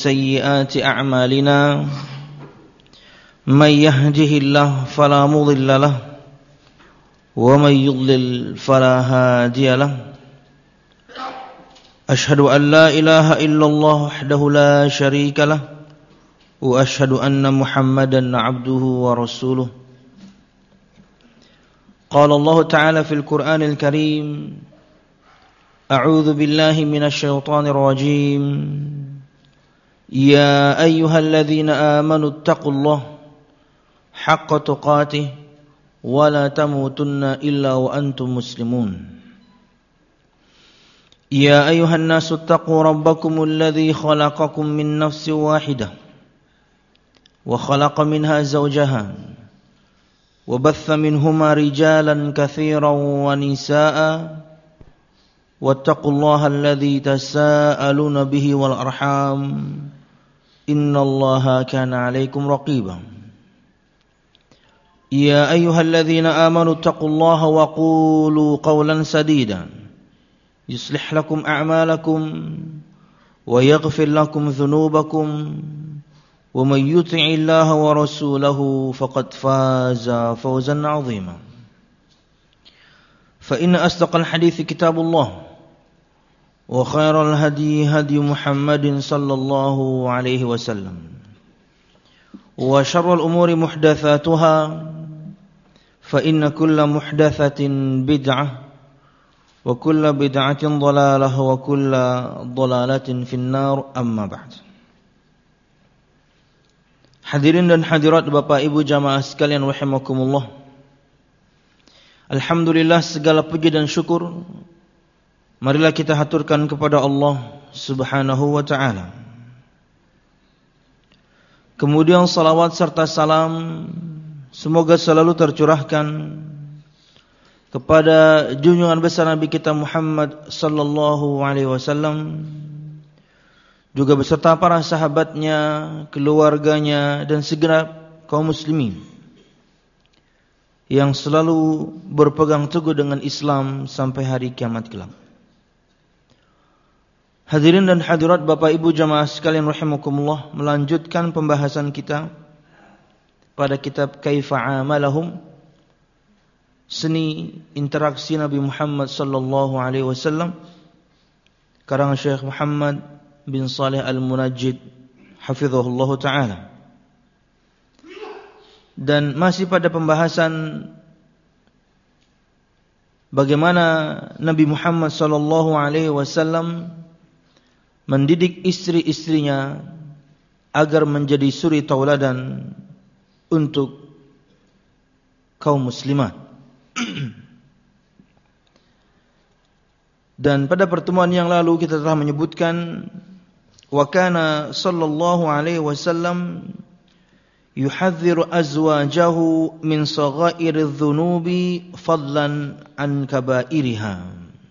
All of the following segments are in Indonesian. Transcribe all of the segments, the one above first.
سيئات أعمالنا من يهده الله فلا مضل له ومن يضلل فلا هادي له أشهد أن لا إله إلا الله وحده لا شريك له وأشهد أن محمدا عبده ورسوله قال الله تعالى في القرآن الكريم أعوذ بالله من الشيطان الرجيم يا أيها الذين آمنوا اتقوا الله حق تقاته ولا تموتن إلا وأنتم مسلمون يا أيها الناس اتقوا ربكم الذي خلقكم من نفس واحدة وخلق منها زوجها وبث منهما رجالا كثيرا ونساء واتقوا الله الذي تساءلون به والأرحام إن الله كان عليكم رقيبا يا أيها الذين آمنوا اتقوا الله وقولوا قولا سديدا يصلح لكم أعمالكم ويغفر لكم ذنوبكم ومن يطع الله ورسوله فقد فاز فوزا عظيما فإن أصدق الحديث كتاب الله وخير الهدي هدي محمد صلى الله عليه وسلم وشر الأمور محدثاتها فإن كل محدثة بدعة وكل بدعة ضلالة وكل ضلالة في النار أما بعد. Hadirin dan hadirat Bapak Ibu jamaah sekalian rahimakumullah. Alhamdulillah segala puji dan syukur marilah kita haturkan kepada Allah Subhanahu wa taala. Kemudian salawat serta salam semoga selalu tercurahkan kepada junjungan besar Nabi kita Muhammad sallallahu alaihi wasallam, juga beserta para sahabatnya, keluarganya dan segenap kaum muslimin yang selalu berpegang teguh dengan Islam sampai hari kiamat kelak. Hadirin dan hadirat Bapak Ibu jamaah sekalian rahimakumullah, melanjutkan pembahasan kita pada kitab Kaifa Amalahum, seni interaksi Nabi Muhammad sallallahu alaihi wasallam, karangan Syekh Muhammad bin Saleh Al-Munajjid hafizahullah ta'ala. Dan masih pada pembahasan bagaimana Nabi Muhammad sallallahu alaihi wasallam mendidik istri-istrinya agar menjadi suri tauladan untuk kaum muslimat. Dan pada pertemuan yang lalu kita telah menyebutkan wa kana sallallahu alaihi wasallam yuhadziru azwajahu min saghairiz dzunubi fadlan an kabairiha.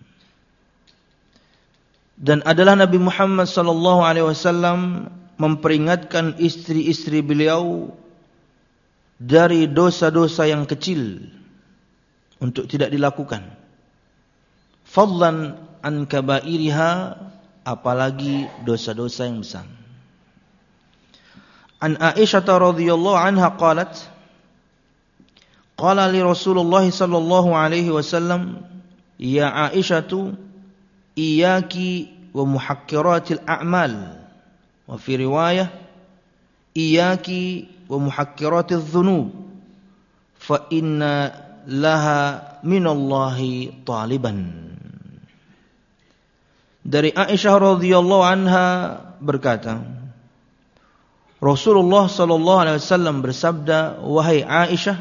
Dan adalah Nabi Muhammad sallallahu alaihi wasallam memperingatkan istri-istri beliau dari dosa-dosa yang kecil untuk tidak dilakukan. Fadlan an kabairiha, apalagi dosa-dosa yang besar. An Aisyah radhiyallahu anha qalat qala li Rasulullah sallallahu alaihi wasallam ya Aisyatu iyyaki wa muhakkiratil a'mal, wa fi riwayah iyyaki wa muhakkiratiz dzunub fa inna laha minallahi taliban. Dari Aisyah radhiyallahu anha berkata, Rasulullah sallallahu alaihi wasallam bersabda, wahai Aisyah,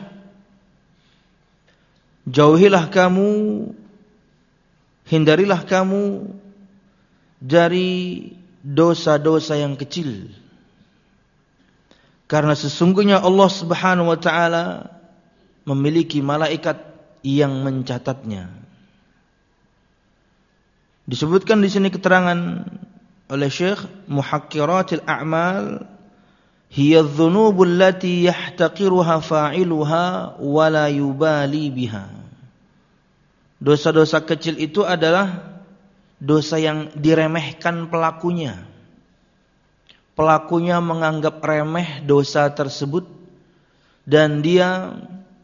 jauhilah kamu, hindarilah kamu dari dosa-dosa yang kecil, karena sesungguhnya Allah Subhanahu wa taala memiliki malaikat yang mencatatnya. Disebutkan di sini keterangan oleh Syekh, muhakkiratil a'mal hiya dzunubul lati yahtaqiruha fa'iluha wa la yubali biha. Dosa-dosa kecil itu adalah dosa yang diremehkan pelakunya, pelakunya menganggap remeh dosa tersebut dan dia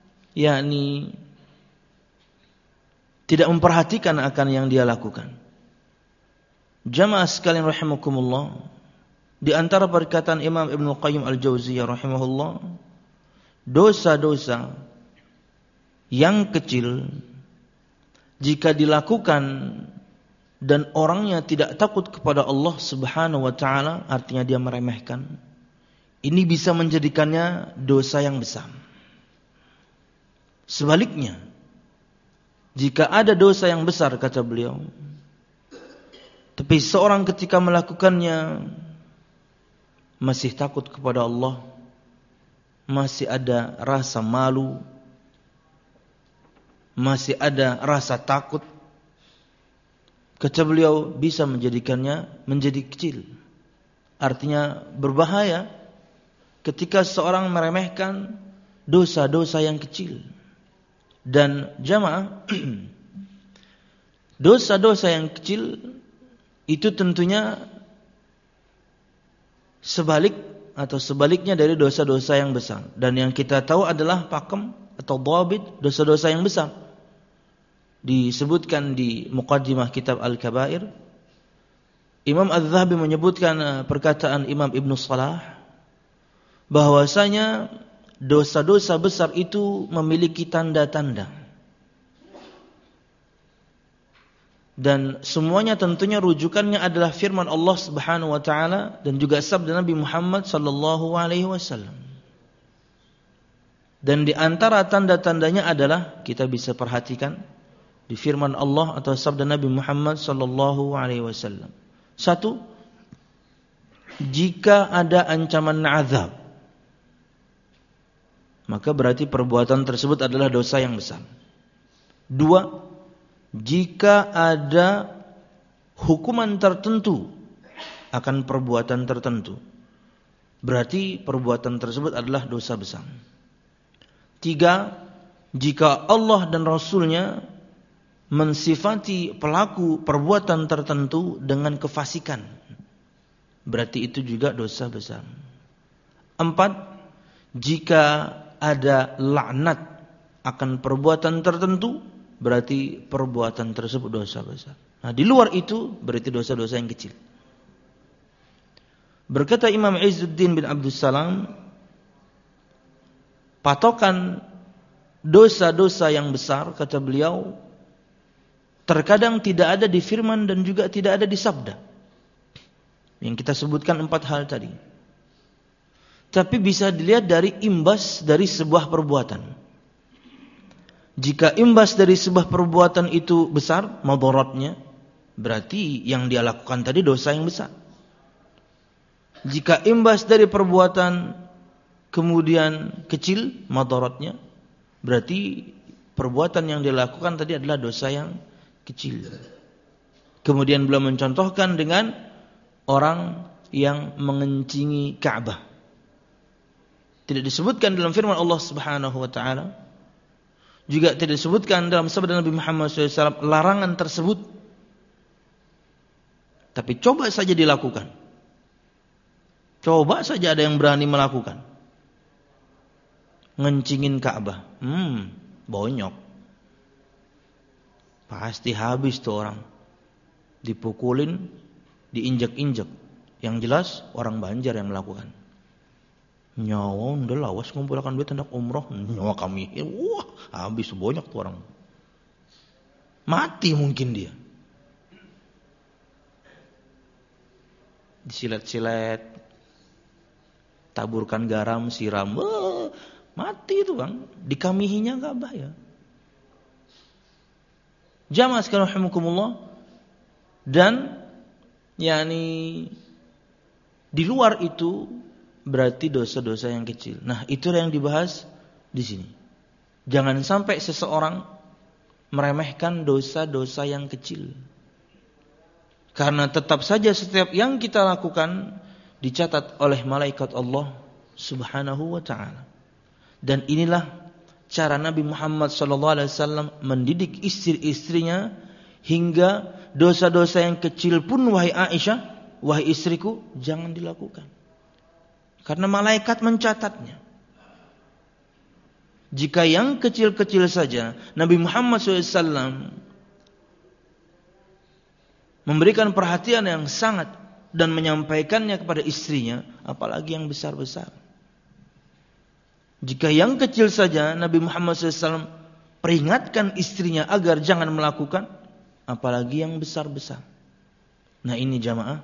tidak memperhatikan akan yang dia lakukan. Jamaah sekalian rahimakumullah, di antara perkataan Imam Ibnu Qayyim Al-Jauziyah rahimahullah, dosa-dosa yang kecil jika dilakukan dan orangnya tidak takut kepada Allah Subhanahu wa taala, artinya dia meremehkan, ini bisa menjadikannya dosa yang besar. Sebaliknya, jika ada dosa yang besar, kata beliau, tapi seorang ketika melakukannya masih takut kepada Allah, masih ada rasa malu, masih ada rasa takut, kata beliau, bisa menjadikannya menjadi kecil. Artinya berbahaya ketika seorang meremehkan dosa-dosa yang kecil. Dan jamaah, dosa-dosa yang kecil itu tentunya sebaliknya dari dosa-dosa yang besar. Dan yang kita tahu adalah pakem atau dhabit dosa-dosa yang besar. Disebutkan di muqaddimah kitab Al-Kabair, Imam Az-Zahabi menyebutkan perkataan Imam Ibnu Salah bahwasanya dosa-dosa besar itu memiliki tanda-tanda. Dan semuanya tentunya rujukannya adalah firman Allah Subhanahu wa taala dan juga sabda Nabi Muhammad sallallahu alaihi wasallam. Dan di antara tanda-tandanya adalah kita bisa perhatikan di firman Allah atau sabda Nabi Muhammad sallallahu alaihi wasallam. Satu, jika ada ancaman azab, maka berarti perbuatan tersebut adalah dosa yang besar. Dua, jika ada hukuman tertentu akan perbuatan tertentu, berarti perbuatan tersebut adalah dosa besar. Tiga, jika Allah dan Rasulnya mensifati pelaku perbuatan tertentu dengan kefasikan, berarti itu juga dosa besar. Empat, jika ada laknat akan perbuatan tertentu, berarti perbuatan tersebut dosa besar. Nah, di luar itu berarti dosa-dosa yang kecil. Berkata Imam Izzuddin bin Abdus Salam, patokan dosa-dosa yang besar, kata beliau, terkadang tidak ada di firman dan juga tidak ada di sabda yang kita sebutkan 4 hal tadi. Tapi bisa dilihat dari imbas dari sebuah perbuatan. Jika imbas dari sebuah perbuatan itu besar, madaratnya, berarti yang dia lakukan tadi dosa yang besar. Jika imbas dari perbuatan kemudian kecil, madaratnya, berarti perbuatan yang dia lakukan tadi adalah dosa yang kecil. Kemudian beliau mencontohkan dengan orang yang mengencingi Ka'bah. Tidak disebutkan dalam firman Allah Subhanahu wa taala, juga tidak disebutkan dalam sabda Nabi Muhammad SAW larangan tersebut. Tapi coba saja dilakukan. Coba saja ada yang berani melakukan. Ngencingin Ka'bah. Bonyok. Pasti habis tuh orang. Dipukulin, diinjak-injak. Yang jelas orang Banjar yang melakukan. Nyawa udah lawas ngumpulkan duit hendak umroh, nyawa kami. Wah, habis banyak tuh orang. Mati mungkin dia. Disilet-silet, taburkan garam, siram. Mati itu Bang. Dikamihinya enggak bahaya. Jamaah sekalian rahimakumullah. Dan di luar itu berarti dosa-dosa yang kecil. Nah, itulah yang dibahas di sini. Jangan sampai seseorang meremehkan dosa-dosa yang kecil. Karena tetap saja setiap yang kita lakukan dicatat oleh malaikat Allah Subhanahu wa taala. Dan inilah cara Nabi Muhammad SAW mendidik istri-istrinya hingga dosa-dosa yang kecil pun, wahai Aisyah, wahai istriku, jangan dilakukan. Karena malaikat mencatatnya. Jika yang kecil-kecil saja Nabi Muhammad SAW memberikan perhatian yang sangat dan menyampaikannya kepada istrinya, apalagi yang besar-besar. Jika yang kecil saja Nabi Muhammad SAW peringatkan istrinya agar jangan melakukan, apalagi yang besar-besar. Nah ini jamaah,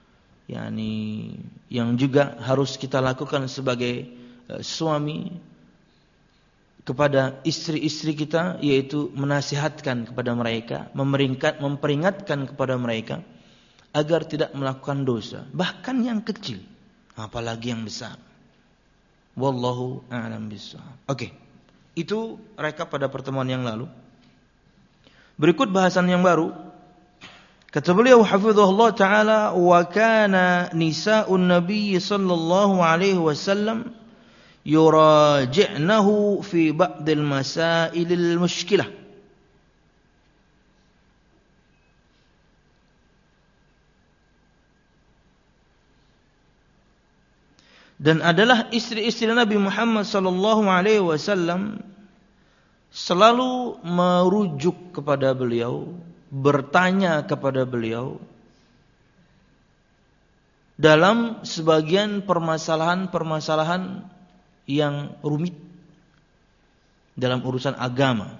yang juga harus kita lakukan sebagai suami kepada istri-istri kita, yaitu menasihatkan kepada mereka, memperingatkan kepada mereka agar tidak melakukan dosa, bahkan yang kecil, apalagi yang besar. Wallahu a'lam bishawab. Oke, itu rekap pada pertemuan yang lalu. Berikut bahasan yang baru. Kata beliau hafizahullah taala, wa kana nisa'un nabiy sallallahu alaihi wasallam yuraji'nahu fi ba'dil masailil mushkilah. Dan adalah istri-istri Nabi Muhammad sallallahu alaihi wasallam selalu merujuk kepada beliau, bertanya kepada beliau dalam sebagian permasalahan-permasalahan yang rumit dalam urusan agama.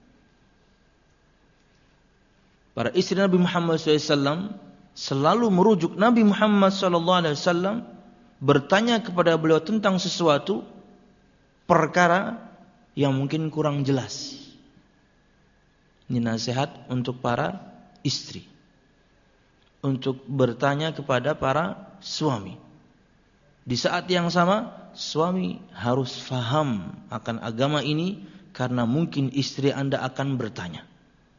Para istri Nabi Muhammad SAW selalu merujuk Nabi Muhammad SAW, bertanya kepada beliau tentang sesuatu perkara yang mungkin kurang jelas. Ini nasihat untuk para istri, untuk bertanya kepada para suami. Di saat yang sama, suami harus faham akan agama ini, karena mungkin istri Anda akan bertanya.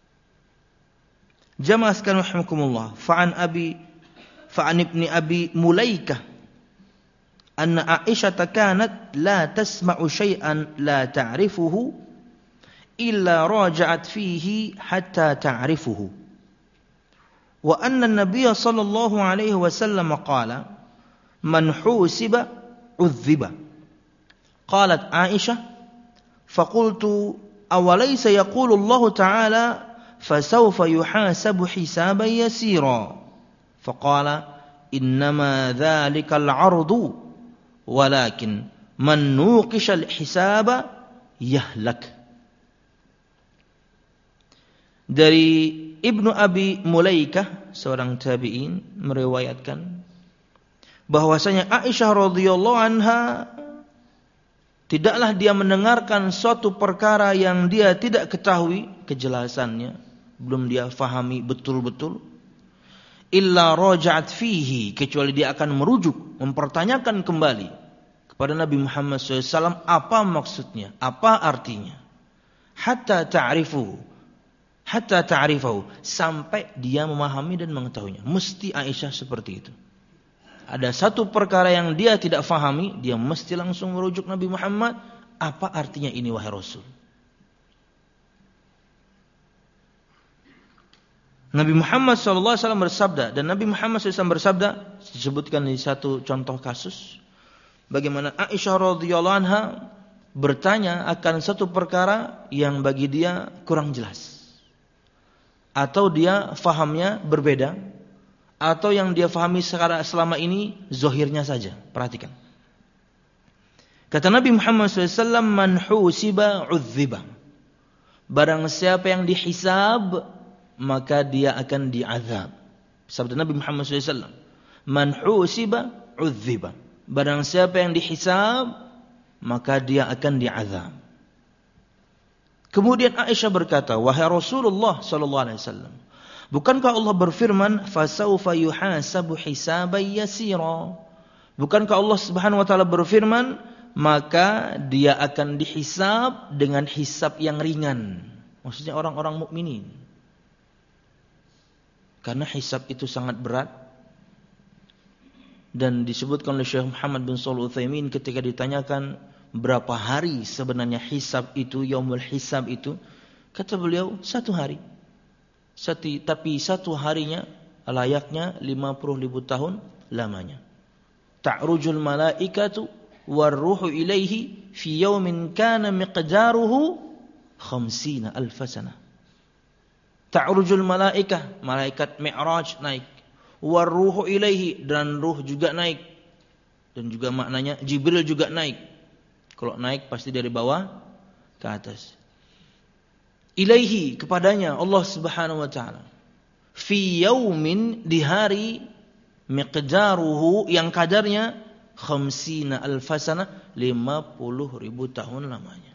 Jamaah sekalian rahimakumullah, fa'an ibni Abi Mulaikah anna Aisyah kanat la tasma'u syai'an la ta'rifuhu illa raja'at fihi hatta ta'rifuhu. Wa anna an-nabiy sallallahu alaihi wasallam qala man husiba udhiba. Qalat Aisyah faqultu awalaysa yaqulu Allah ta'ala fasawfa yuhasabu hisaban yasira. Faqala innama dhalika al-'ardu walakin man nuqisha al-hisaba yahlak. Dari Ibnu Abi Mulaikah, seorang tabi'in, meriwayatkan bahwasanya Aisyah radhiyallahu anha tidaklah dia mendengarkan suatu perkara yang dia tidak ketahui kejelasannya, belum dia fahami betul-betul, illa raja'at fihi, kecuali dia akan merujuk, mempertanyakan kembali kepada Nabi Muhammad SAW apa maksudnya, apa artinya, hatta ta'rifahu, sampai dia memahami dan mengetahuinya. Mesti Aisyah seperti itu. Ada satu perkara yang dia tidak fahami, dia mesti langsung merujuk Nabi Muhammad, apa artinya ini wahai Rasul. Nabi Muhammad SAW bersabda, dan Nabi Muhammad SAW bersabda, disebutkan di satu contoh kasus, bagaimana Aisyah radhiyallahu anha bertanya akan satu perkara yang bagi dia kurang jelas, atau dia fahamnya berbeda, atau yang dia fahami selama ini zahirnya saja. Perhatikan. Kata Nabi Muhammad SAW, man husiba udhiba. Barang siapa yang dihisab, maka dia akan diazab. Sabda Nabi Muhammad SAW, man husiba udhiba. Barang siapa yang dihisab, maka dia akan diazab. Kemudian Aisyah berkata, wahai Rasulullah SAW, bukankah Allah berfirman, fasawfa yuhasabu hisaban yasira? Bukankah Allah Subhanahu wa taala berfirman, maka dia akan dihisab dengan hisab yang ringan? Maksudnya orang-orang mukminin. Karena hisab itu sangat berat. Dan disebutkan oleh Syekh Muhammad bin Shalih Al-Utsaimin ketika ditanyakan berapa hari sebenarnya hisab itu, yaumul hisab itu, kata beliau 1 hari. Tapi 1 harinya layaknya 50.000 tahun lamanya. ta'rujul malaikatu warruhu ilaihi fi yawmin kana miqdaruhu 50 alf sanah. Ta'rujul malaikah, malaikat Mi'raj naik. Warruhu ilaihi, dan ruh juga naik. Dan juga maknanya Jibril juga naik. Kalau naik pasti dari bawah ke atas. Ilaihi, kepadanya Allah Subhanahu wa taala. Fi yaumin, di hari, miqdaruhu, yang kadarnya 50 alf sanah, 50.000 tahun lamanya.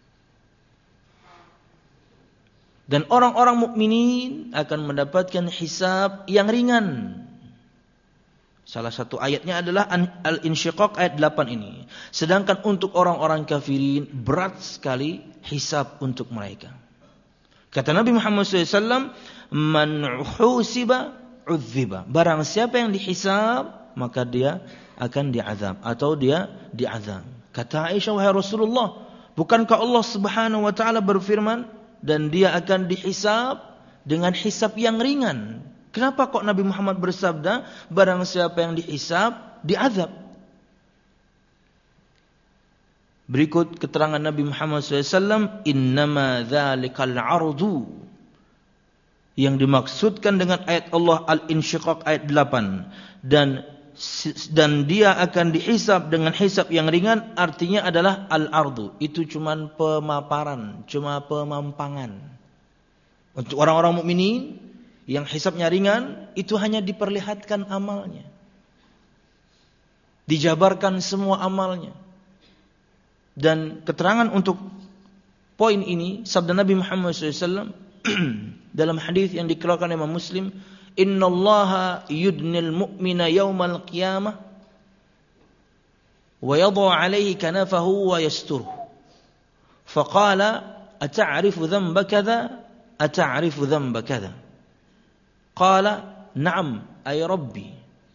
Dan orang-orang mukminin akan mendapatkan hisab yang ringan. Salah satu ayatnya adalah Al-Insyiqaq ayat 8 ini. Sedangkan untuk orang-orang kafirin berat sekali hisab untuk mereka. Kata Nabi Muhammad SAW, man husiba udziba. Barang siapa yang dihisab, maka dia akan diazab atau dia diazab. Kata Aisyah, wahai Rasulullah, bukankah Allah Subhanahu wa taala berfirman, dan dia akan dihisab dengan hisab yang ringan? Kenapa kok Nabi Muhammad bersabda, barang siapa yang dihisab, diazab? Berikut keterangan Nabi Muhammad SAW, innama dzalikal ardu. Yang dimaksudkan dengan ayat Allah Al-Insyiqaq ayat 8. Dan dia akan dihisab dengan hisab yang ringan, artinya adalah al-ardu. Itu cuma pemaparan, cuma pemampangan. Untuk orang-orang mukminin yang hisabnya ringan, itu hanya diperlihatkan amalnya. Dijabarkan semua amalnya. Dan keterangan untuk poin ini, sabda Nabi Muhammad SAW dalam hadis yang dikeluarkan Imam Muslim, innallaha yudnil mu'mina yawmal qiyamah wa yadha 'alayhi kanafahu wa yasturuhu. Faqala ata'rifu dhanba kadha ata'rifu dhanba kadha. Qala na'am ay rabbi.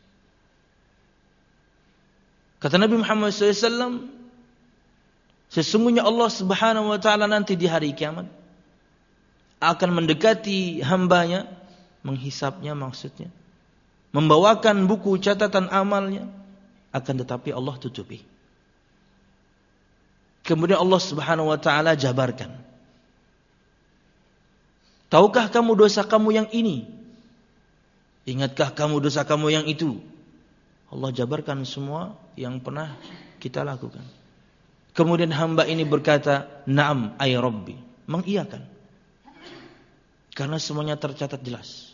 Kata Nabi Muhammad SAW, sesungguhnya Allah Subhanahu wa taala nanti di hari kiamat akan mendekati hambanya, menghisapnya maksudnya, membawakan buku catatan amalnya, akan tetapi Allah tutupi. Kemudian Allah Subhanahu wa taala jabarkan. Tahukah kamu dosa kamu yang ini? Ingatkah kamu dosa kamu yang itu? Allah jabarkan semua yang pernah kita lakukan. Kemudian hamba ini berkata, na'am ay rabbi, mengiyakan. Karena semuanya tercatat jelas.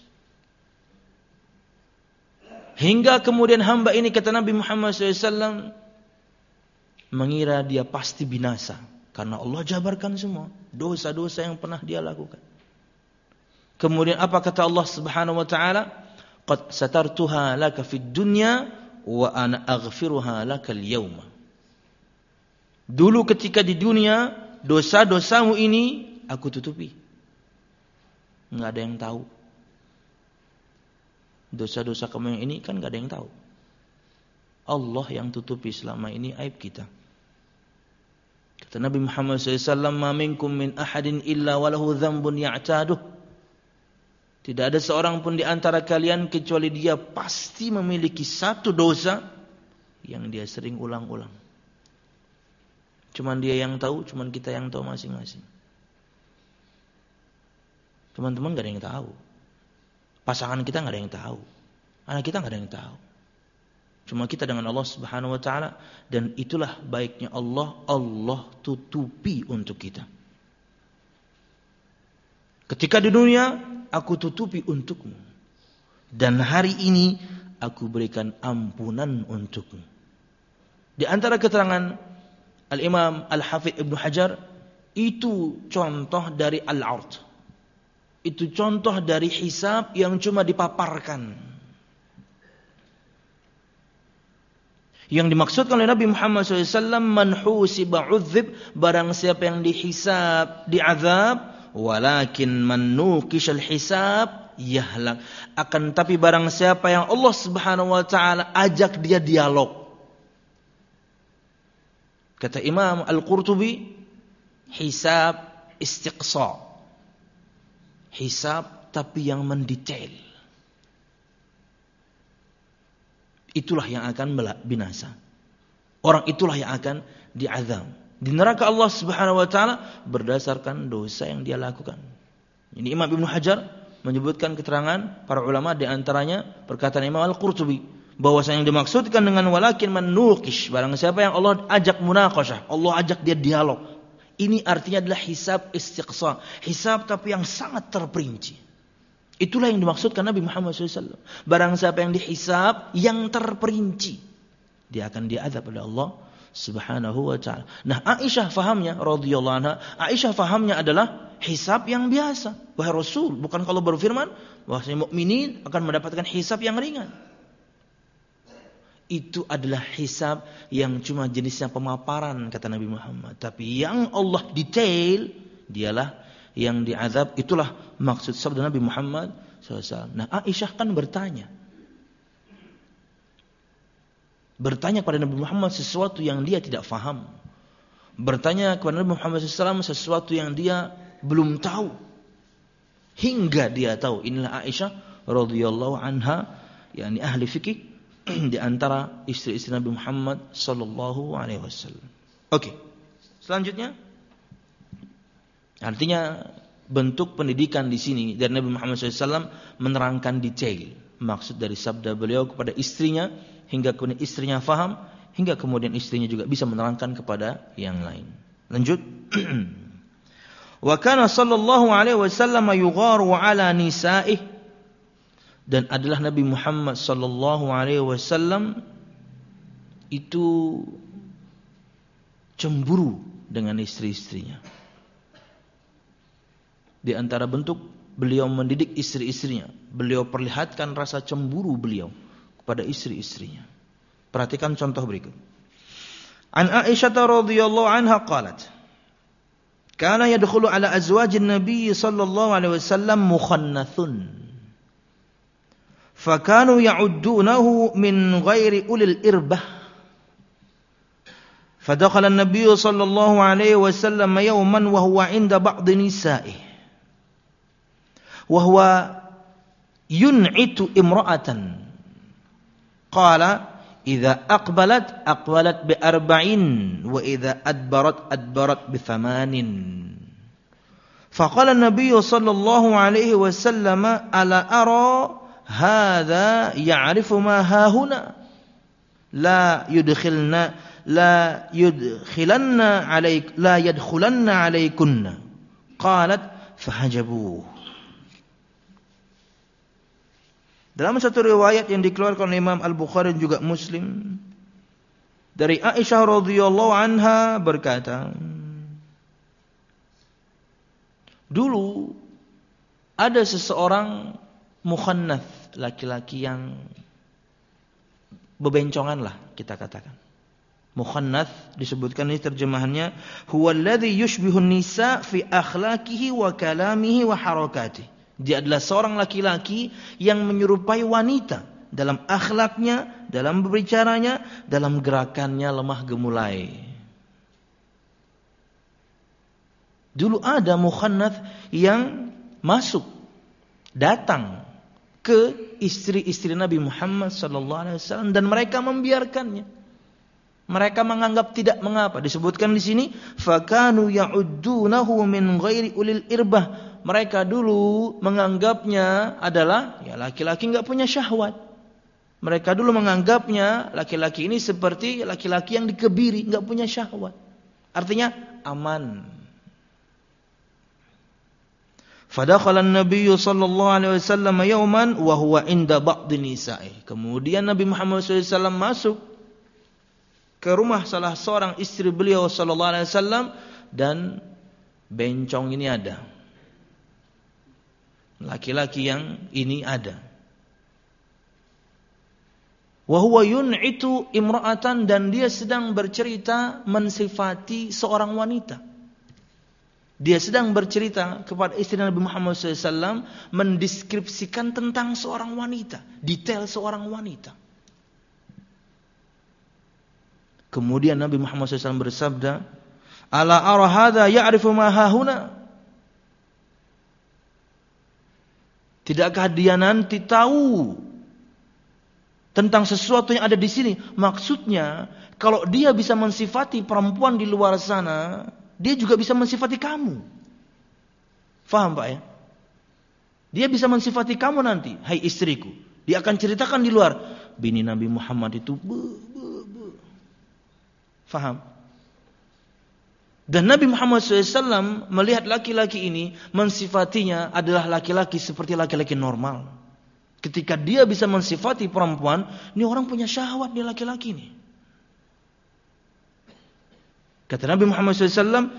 Hingga kemudian hamba ini, kata Nabi Muhammad SAW, mengira dia pasti binasa. Karena Allah jabarkan semua dosa-dosa yang pernah dia lakukan. Kemudian apa kata Allah Subhanahu wa taala? Qad satartuha laka fid dunya wa ana aghfiruha laka al-yawma. Dulu ketika di dunia, dosa-dosamu ini aku tutupi. Enggak ada yang tahu. Dosa-dosa kamu yang ini kan enggak ada yang tahu. Allah yang tutupi selama ini aib kita. Kata Nabi Muhammad SAW, ma minkum min ahadin illa walahu dzambun ya'taduh. Tidak ada seorang pun di antara kalian kecuali dia pasti memiliki satu dosa yang dia sering ulang-ulang. Cuman dia yang tahu, cuman kita yang tahu masing-masing. Teman-teman gak ada yang tahu. Pasangan kita gak ada yang tahu. Anak kita gak ada yang tahu. Cuma kita dengan Allah Subhanahu wa taala, dan itulah baiknya Allah, Allah tutupi untuk kita. Ketika di dunia aku tutupi untukmu, dan hari ini aku berikan ampunan untukmu. Di antara keterangan Al-Imam Al-Hafidh Ibnu Hajar, itu contoh dari Al-Ard. Itu contoh dari hisab yang cuma dipaparkan. Yang dimaksudkan oleh Nabi Muhammad SAW, man husiba udzib, barang siapa yang dihisab, diazab, walakin man nuqishal hisab yahlak. Akan tapi barang siapa yang Allah Subhanahu wa taala ajak dia dialog. Kata Imam Al-Qurtubi, hisab istiqsa. Hisab tapi yang mendetail. itulah yang akan binasa. Orang itulah yang akan diazab di neraka Allah Subhanahu wa taala berdasarkan dosa yang dia lakukan. Ini Imam Ibnu Hajar menyebutkan keterangan para ulama, di antaranya perkataan Imam Al-Qurtubi bahwasanya yang dimaksudkan dengan walakin man nuqish, barang siapa yang Allah ajak munaqashah, Allah ajak dia dialog. Ini artinya adalah hisab istiqsa, hisab tapi yang sangat terperinci. Itulah yang dimaksudkan Nabi Muhammad SAW. Barang siapa yang dihisab yang terperinci, dia akan diazab oleh Allah Subhanahu wa ta'ala. Nah, Aisyah fahamnya radhiyallahu anha, Aisyah fahamnya adalah hisab yang biasa. Wahai Rasul, bukan kalau berfirman bahwasanya mukminin akan mendapatkan hisab yang ringan. Itu adalah hisab yang cuma jenisnya pemaparan kata Nabi Muhammad. Tapi yang Allah detail, dialah yang diazab. Itulah maksud sabda Nabi Muhammad SAW. Nah, Aisyah kan bertanya kepada Nabi Muhammad sesuatu yang dia tidak faham. Bertanya kepada Nabi Muhammad SAW sesuatu yang dia belum tahu. Hingga dia tahu. Inilah Aisyah radhiyallahu anha, yakni ahli fikih di antara istri-istri Nabi Muhammad sallallahu alaihi wasallam. Oke. Selanjutnya, artinya bentuk pendidikan di sini dari Nabi Muhammad SAW menerangkan detail maksud dari sabda beliau kepada istrinya, hingga kemudian istrinya faham, hingga kemudian istrinya juga bisa menerangkan kepada yang lain. Lanjut. Wa kana sallallahu alaihi wasallam yugharu ala nisa'ih, dan adalah Nabi Muhammad sallallahu alaihi wasallam itu cemburu dengan istri-istrinya. Di antara bentuk beliau mendidik istri-istrinya, beliau perlihatkan rasa cemburu beliau pada istri-istrinya. Perhatikan contoh berikut. An Aisyah radhiyallahu anha qalat, kana yadkhulu ala azwajin nabiy sallallahu alaihi wasallam mukhannathun, fakanu ya'uddunahu min ghairi ulil irbah, fadakhala an-nabiy sallallahu alaihi wasallam yawman wa huwa 'inda ba'd nisa'ihi wa huwa yun'itu imra'atan. Qala idza aqbalat bi arba'in wa idza adbarat bi thamanin. Faqala an-nabiy sallallahu alaihi wasallam ala ara hadha ya'rifu ma hahuna la yadkhulanna alaykunna. Qalat fahajabuhu. Dalam satu riwayat yang dikeluarkan oleh Imam Al-Bukhari dan juga Muslim, dari Aisyah radhiyallahu anha berkata, dulu ada seseorang mukhannath, laki-laki yang bebencongan lah kita katakan. Mukhannath disebutkan ini terjemahannya, huwa alladhi yushbihun nisa fi akhlaqihi wa kalamihi wa harakatihi. Dia adalah seorang laki-laki yang menyerupai wanita dalam akhlaknya, dalam berbicaranya, dalam gerakannya lemah gemulai. Dulu ada mukhannath yang datang ke istri-istri Nabi Muhammad SAW dan mereka membiarkannya. Mereka menganggap tidak mengapa. Disebutkan di sini, fakanu ya'uddunahu min ghairi ulil irbah. Mereka dulu menganggapnya adalah laki-laki enggak punya syahwat. Mereka dulu menganggapnya laki-laki ini seperti laki-laki yang dikebiri, enggak punya syahwat. Artinya aman. Fadakhala an-nabiy sallallahu alaihi wasallam yawman wa huwa inda ba'd nisa'i. Kemudian Nabi Muhammad SAW masuk ke rumah salah seorang istri beliau sallallahu alaihi wasallam dan bencong ini ada. Laki-laki yang ini ada. Wa huwa yun'itu imra'atan, dan dia sedang bercerita mensifati seorang wanita. Dia sedang bercerita kepada istri Nabi Muhammad SAW, mendeskripsikan tentang seorang wanita, detail seorang wanita. Kemudian Nabi Muhammad SAW bersabda, ala ara hadha ya'rifu ma hahuna. Tidakkah dia nanti tahu tentang sesuatu yang ada di sini. Maksudnya, kalau dia bisa mensifati perempuan di luar sana, dia juga bisa mensifati kamu. Faham Pak ya? Dia bisa mensifati kamu nanti, hai istriku. Dia akan ceritakan di luar, bini Nabi Muhammad itu Faham? Dan Nabi Muhammad SAW melihat laki-laki ini, mensifatinya adalah laki-laki seperti laki-laki normal. Ketika dia bisa mensifati perempuan, ini orang punya syahwat di laki-laki ini. Kata Nabi Muhammad SAW,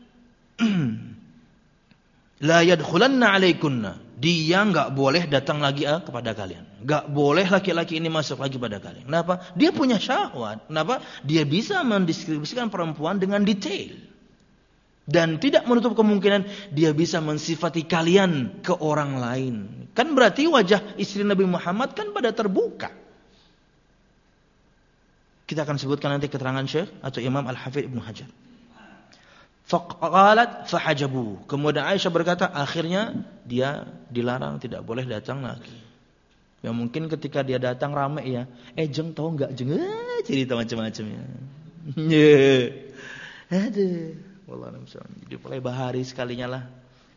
la yadkhulanna alaikunna. Dia enggak boleh datang lagi kepada kalian. Enggak boleh laki-laki ini masuk lagi pada kalian. Kenapa? Dia punya syahwat. Kenapa? Dia bisa mendeskripsikan perempuan dengan detail. Dan tidak menutup kemungkinan dia bisa mensifati kalian ke orang lain. Kan berarti wajah istri Nabi Muhammad kan pada terbuka. Kita akan sebutkan nanti keterangan Syekh atau Imam Al-Hafidh Ibnu Hajar. Faqalat fahajabu. Kemudian Aisyah berkata, akhirnya dia dilarang, tidak boleh datang lagi. Ya mungkin ketika dia datang ramai ya. Jeng tahu enggak jeng? Cerita macam-macam ya. Aduh. Jadi mulai bahari sekalinya lah.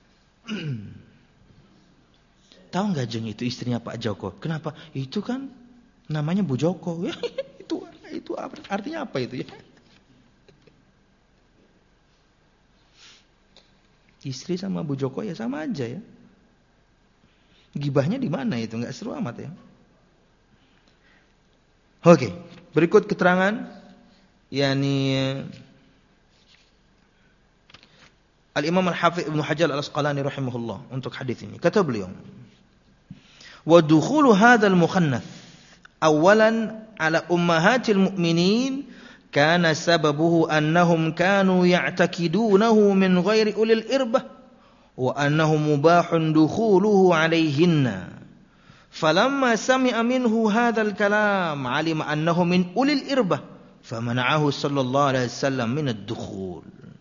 Tahu enggak jeng itu istrinya Pak Joko? Kenapa? Itu kan namanya Bu Joko. Itu artinya apa itu ya? Istri sama Bu Joko ya sama aja ya. Gibahnya di mana itu? Enggak seru amat ya. Oke, berikut keterangan Al-Imam Al-Hafidh Ibnu Hajar Al-Asqalani rahimahullah untuk hadis ini. Kata beliau, "Wa dukhulu hadzal mukhannath awalan ala ummahatil mu'minin kana sababuhu annahum kanu ya'taqidunahu min ghairi ulil irbah wa annahu mubahun dukhuluhu 'alayhinna. Falamma sami'a minhu hadzal kalam 'alima annahu min ulil irbah famana'ahu sallallahu alaihi wasallam min ad-dukhul."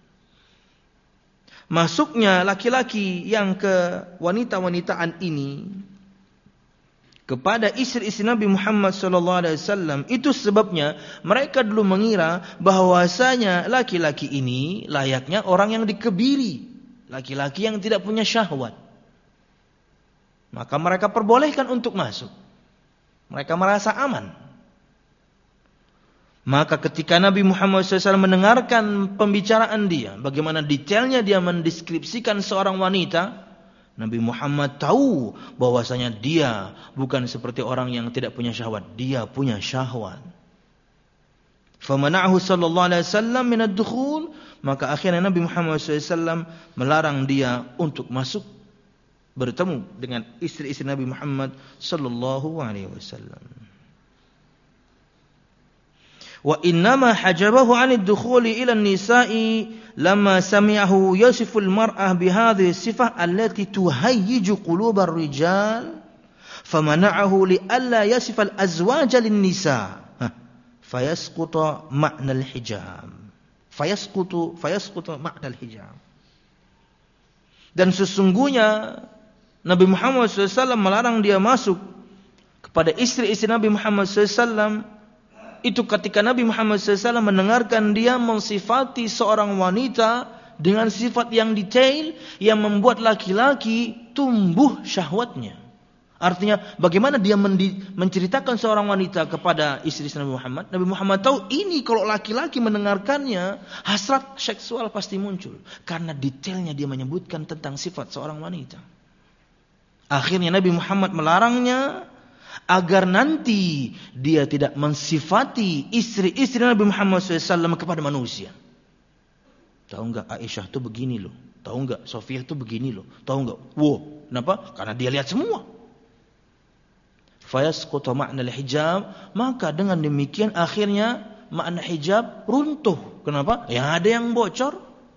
Masuknya laki-laki yang ke wanita-wanitaan ini kepada istri-istri Nabi Muhammad SAW itu sebabnya mereka dulu mengira bahwasanya laki-laki ini layaknya orang yang dikebiri, laki-laki yang tidak punya syahwat. Maka mereka perbolehkan untuk masuk. Mereka merasa aman. Maka ketika Nabi Muhammad SAW mendengarkan pembicaraan dia, bagaimana detailnya dia mendeskripsikan seorang wanita, Nabi Muhammad tahu bahwasanya dia bukan seperti orang yang tidak punya syahwat, dia punya syahwat. Famana'ahu sallallahu alaihi wasallam min ad-dukhul, maka akhirnya Nabi Muhammad SAW melarang dia untuk masuk bertemu dengan istri-istri Nabi Muhammad sallallahu alaihi wasallam. Wa innama hajabahu 'anid dukhuli ila an-nisa'i lamma sami'ahu yasifu al-mar'ah bihadhihi as-sifah allati tuhayyiju qulubar rijal famana'ahu li alla yasifa al-azwaj lin-nisa' fayasqutu ma'na al-hijab fayasqutu ma'na al-hijab. Dan sesungguhnya Nabi Muhammad SAW melarang dia masuk kepada istri-istri Nabi Muhammad SAW itu ketika Nabi Muhammad SAW mendengarkan dia mensifati seorang wanita dengan sifat yang detail yang membuat laki-laki tumbuh syahwatnya. Artinya bagaimana dia menceritakan seorang wanita kepada istri Nabi Muhammad. Nabi Muhammad tahu ini kalau laki-laki mendengarkannya hasrat seksual pasti muncul. Karena detailnya dia menyebutkan tentang sifat seorang wanita. Akhirnya Nabi Muhammad melarangnya agar nanti dia tidak mensifati istri-istri Nabi Muhammad SAW kepada manusia. Tahu enggak Aisyah itu begini loh. Tahu enggak Sofiyah itu begini loh. Tahu enggak? Wow, kenapa? Karena dia lihat semua. Fayasqutu ma'na al-hijab, maka dengan demikian akhirnya makna hijab runtuh. Kenapa? Ya ada yang bocor.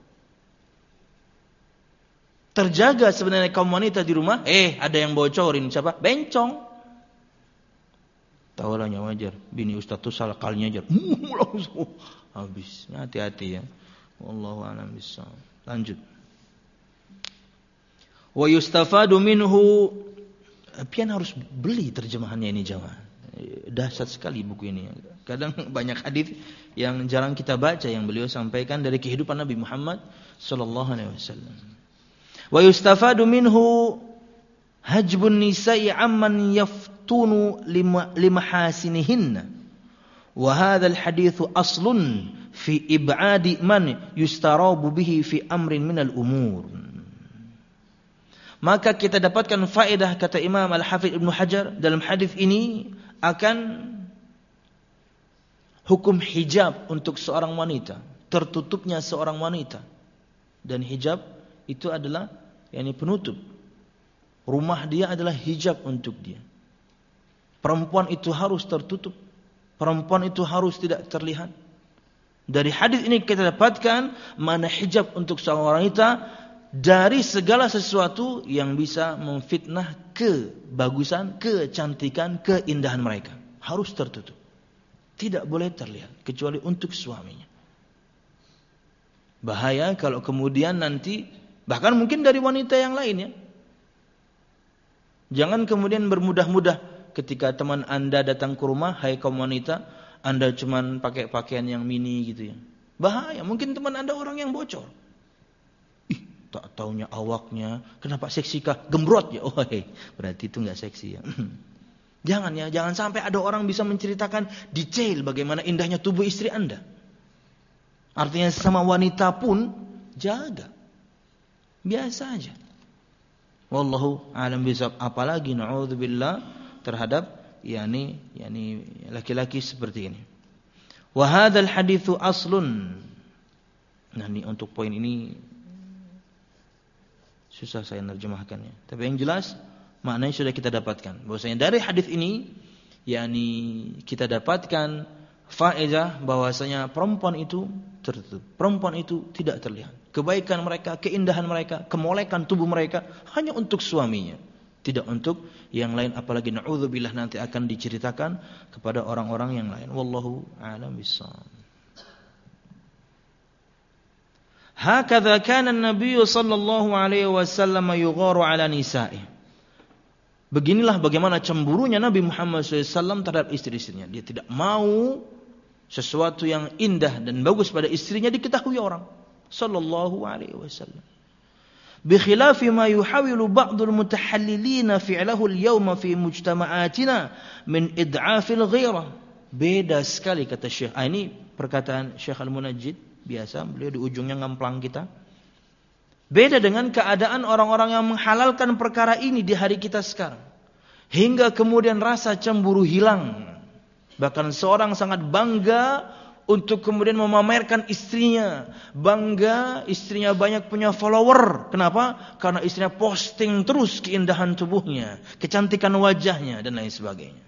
Terjaga sebenarnya kaum wanita di rumah, ada yang bocorin siapa? Bencong. Tahu lah wajar. Bini ustaz tuh salah kalinya aja. Langsung habis. Hati-hati ya. Wallahu a'lam bissawab. Lanjut. Wa yustafadu minhu. Pian harus beli terjemahannya ini jamaah. Dahsyat sekali buku ini. Kadang banyak hadis yang jarang kita baca yang beliau sampaikan dari kehidupan Nabi Muhammad sallallahu alaihi wasallam. Wa yustafadu minhu hajbun nisa'i amman yaftunu limahasinihinna. Wa hadzal hadits aslun fi ib'adi man yustarabu bihi fi amrin minal umur. Maka kita dapatkan faedah, kata Imam Al-Hafidz Ibnu Hajar dalam hadis ini, akan hukum hijab untuk seorang wanita, tertutupnya seorang wanita. Dan hijab itu adalah penutup. Rumah dia adalah hijab untuk dia. Perempuan itu harus tertutup. Perempuan itu harus tidak terlihat. Dari hadis ini kita dapatkan mana hijab untuk seorang wanita dari segala sesuatu yang bisa memfitnah kebagusan, kecantikan, keindahan mereka. Harus tertutup. Tidak boleh terlihat kecuali untuk suaminya. Bahaya kalau kemudian nanti, bahkan mungkin dari wanita yang lainnya. Jangan kemudian bermudah-mudah ketika teman Anda datang ke rumah, hai kaum wanita, Anda cuman pakai pakaian yang mini gitu ya. Bahaya, mungkin teman Anda orang yang bocor. Tak taunya awaknya, kenapa seksi kah? Gembrot ya. Oh, berarti itu enggak seksi ya. Jangan sampai ada orang bisa menceritakan detail bagaimana indahnya tubuh istri Anda. Artinya sama wanita pun jaga. Biasa aja. Wallahu a'lam bishawab. Apalagi na'udzubillah terhadap laki-laki seperti ini. Wa hadzal haditsu aslun. Nah, ini untuk poin ini susah saya menerjemahkannya. Tapi yang jelas maknanya sudah kita dapatkan. Bahwasanya dari hadis ini kita dapatkan faedah bahwasanya perempuan itu tertutup. Perempuan itu tidak terlihat. Kebaikan mereka, keindahan mereka, kemolekan tubuh mereka hanya untuk suaminya, tidak untuk yang lain, apalagi na'udzubillah nanti akan diceritakan kepada orang-orang yang lain. Wallahu a'lam bishawab. Hakadha kana an-nabiy sallallahu alaihi wasallam yugharu ala nisa'i. Beginilah bagaimana cemburunya Nabi Muhammad SAW terhadap istri-istrinya. Dia tidak mau sesuatu yang indah dan bagus pada istrinya diketahui orang. Sallallahu alaihi wasallam. Bikhilafi ma yuhawilu ba'dul mutahallilina fi'lahu al-yawma fi mujtama'atina min id'afil ghairah. Beda sekali kata Syekh. Ini perkataan Syekh Al-Munajjid. Biasa, beliau di ujungnya ngamplang kita. Beda dengan keadaan orang-orang yang menghalalkan perkara ini di hari kita sekarang. Hingga kemudian rasa cemburu hilang. Bahkan seorang sangat bangga untuk kemudian memamerkan istrinya. Bangga istrinya banyak punya follower. Kenapa? Karena istrinya posting terus keindahan tubuhnya, kecantikan wajahnya, dan lain sebagainya.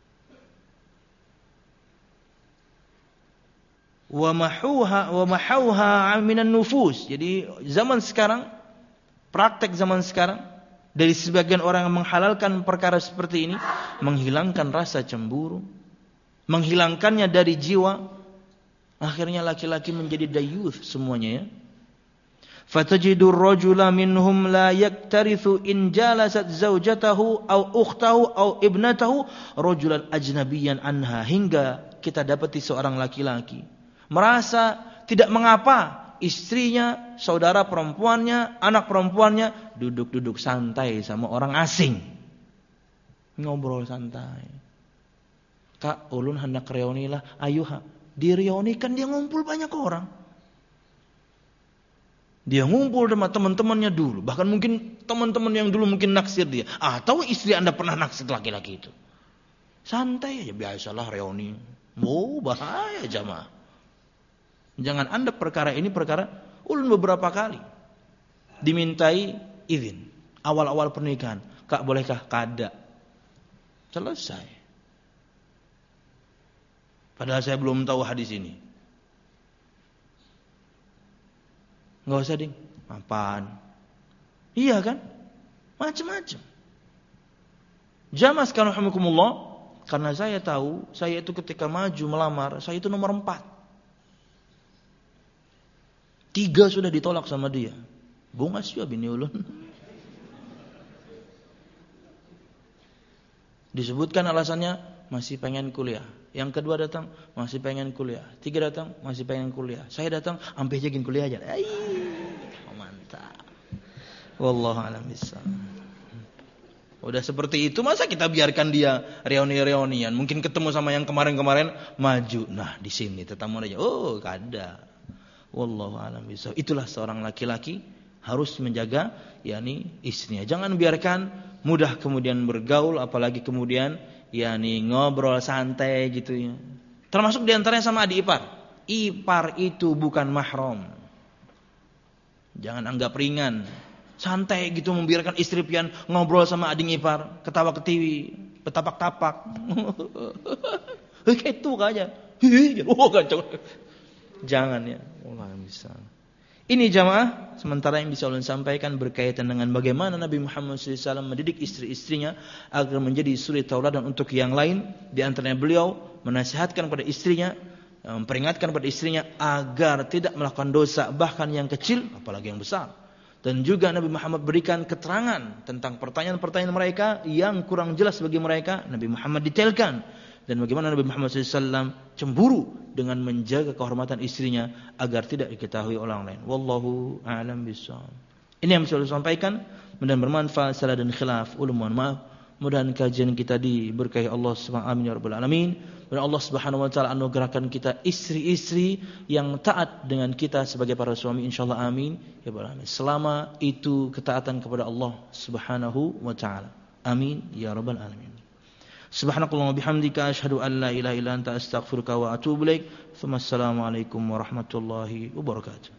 Wa mahauha minan nufus. Jadi zaman sekarang, praktek zaman sekarang, dari sebagian orang yang menghalalkan perkara seperti ini, menghilangkan rasa cemburu, menghilangkannya dari jiwa. Akhirnya laki-laki menjadi dayuth semuanya ya. Fatajidur rajula minhum la yaktarithu in jalasat zaujatahu au ukhtahu au ibnatahu rajulan ajnabiyyan anha. Hingga kita dapati seorang laki-laki merasa tidak mengapa istrinya, saudara perempuannya, anak perempuannya duduk-duduk santai sama orang asing. Ngobrol santai. Kak, ulun hendak reuni lah. Ayuh, di reuni kan dia ngumpul banyak orang. Dia ngumpul sama teman-temannya dulu. Bahkan mungkin teman-teman yang dulu mungkin naksir dia. Atau istri Anda pernah naksir laki-laki itu. Santai aja, biasalah reuni. Bahaya jamaah. Jangan Anda perkara ini perkara ulun beberapa kali dimintai izin awal-awal pernikahan. Kak, bolehkah kada? Selesai. Padahal saya belum tahu hadis ini. Enggak usah, Ding. Apaan? Iya kan? Macam-macam. Jamaah sekalian rahimakumullah, karena saya tahu, saya itu ketika maju melamar, saya itu nomor 4. 3 sudah ditolak sama dia. Bungas juga bini ulun. Disebutkan alasannya masih pengen kuliah. Yang kedua datang, masih pengen kuliah. 3 datang, masih pengen kuliah. Saya datang, sampai jagin kuliah aja. Mantap. Wallahu a'lam bishawab. Udah seperti itu, masa kita biarkan dia reuni-reunian? Mungkin ketemu sama yang kemarin-kemarin, maju. Nah, di sini tetamu aja. Oh, kada. Wallahu a'lam bishawab. Itulah seorang laki-laki harus menjaga istrinya. Jangan biarkan mudah kemudian bergaul, apalagi kemudian ngobrol santai gitu ya. Termasuk diantaranya sama adik ipar. Ipar itu bukan mahram. Jangan anggap ringan. Santai gitu membiarkan istri pian ngobrol sama adik ipar, ketawa ketiwi, betapak-tapak. Kayak itu aja. Kacau. Jangan ya. Allah bisa. Ini jamaah, sementara yang bisa ulun sampaikan berkaitan dengan bagaimana Nabi Muhammad SAW mendidik istri-istrinya agar menjadi suri tauladan untuk yang lain. Di antaranya beliau menasihatkan pada istrinya, memperingatkan pada istrinya agar tidak melakukan dosa, bahkan yang kecil, apalagi yang besar. Dan juga Nabi Muhammad berikan keterangan tentang pertanyaan-pertanyaan mereka yang kurang jelas bagi mereka. Nabi Muhammad detailkan. Dan bagaimana Nabi Muhammad SAW cemburu dengan menjaga kehormatan istrinya agar tidak diketahui orang lain. Wallahu a'lam bishawab. Ini yang bisa saya sampaikan. Mudah-mudahan bermanfaat. Salah dan khilaf, mohon maaf. Mudah-mudahan kajian kita diberkahi Allah Subhanahu amin ya rabbal alamin. Dan Allah Subhanahu wa taala anugerahkan kita istri-istri yang taat dengan kita sebagai para suami, insyaallah amin ya rabbal alamin. Selama itu ketaatan kepada Allah Subhanahu wa taala. Amin ya rabbal alamin. Subhanakallahumma bihamdika asyhadu an la ilaha illa anta astaghfiruka wa atubu ilaik. Assalamualaikum warahmatullahi wabarakatuh.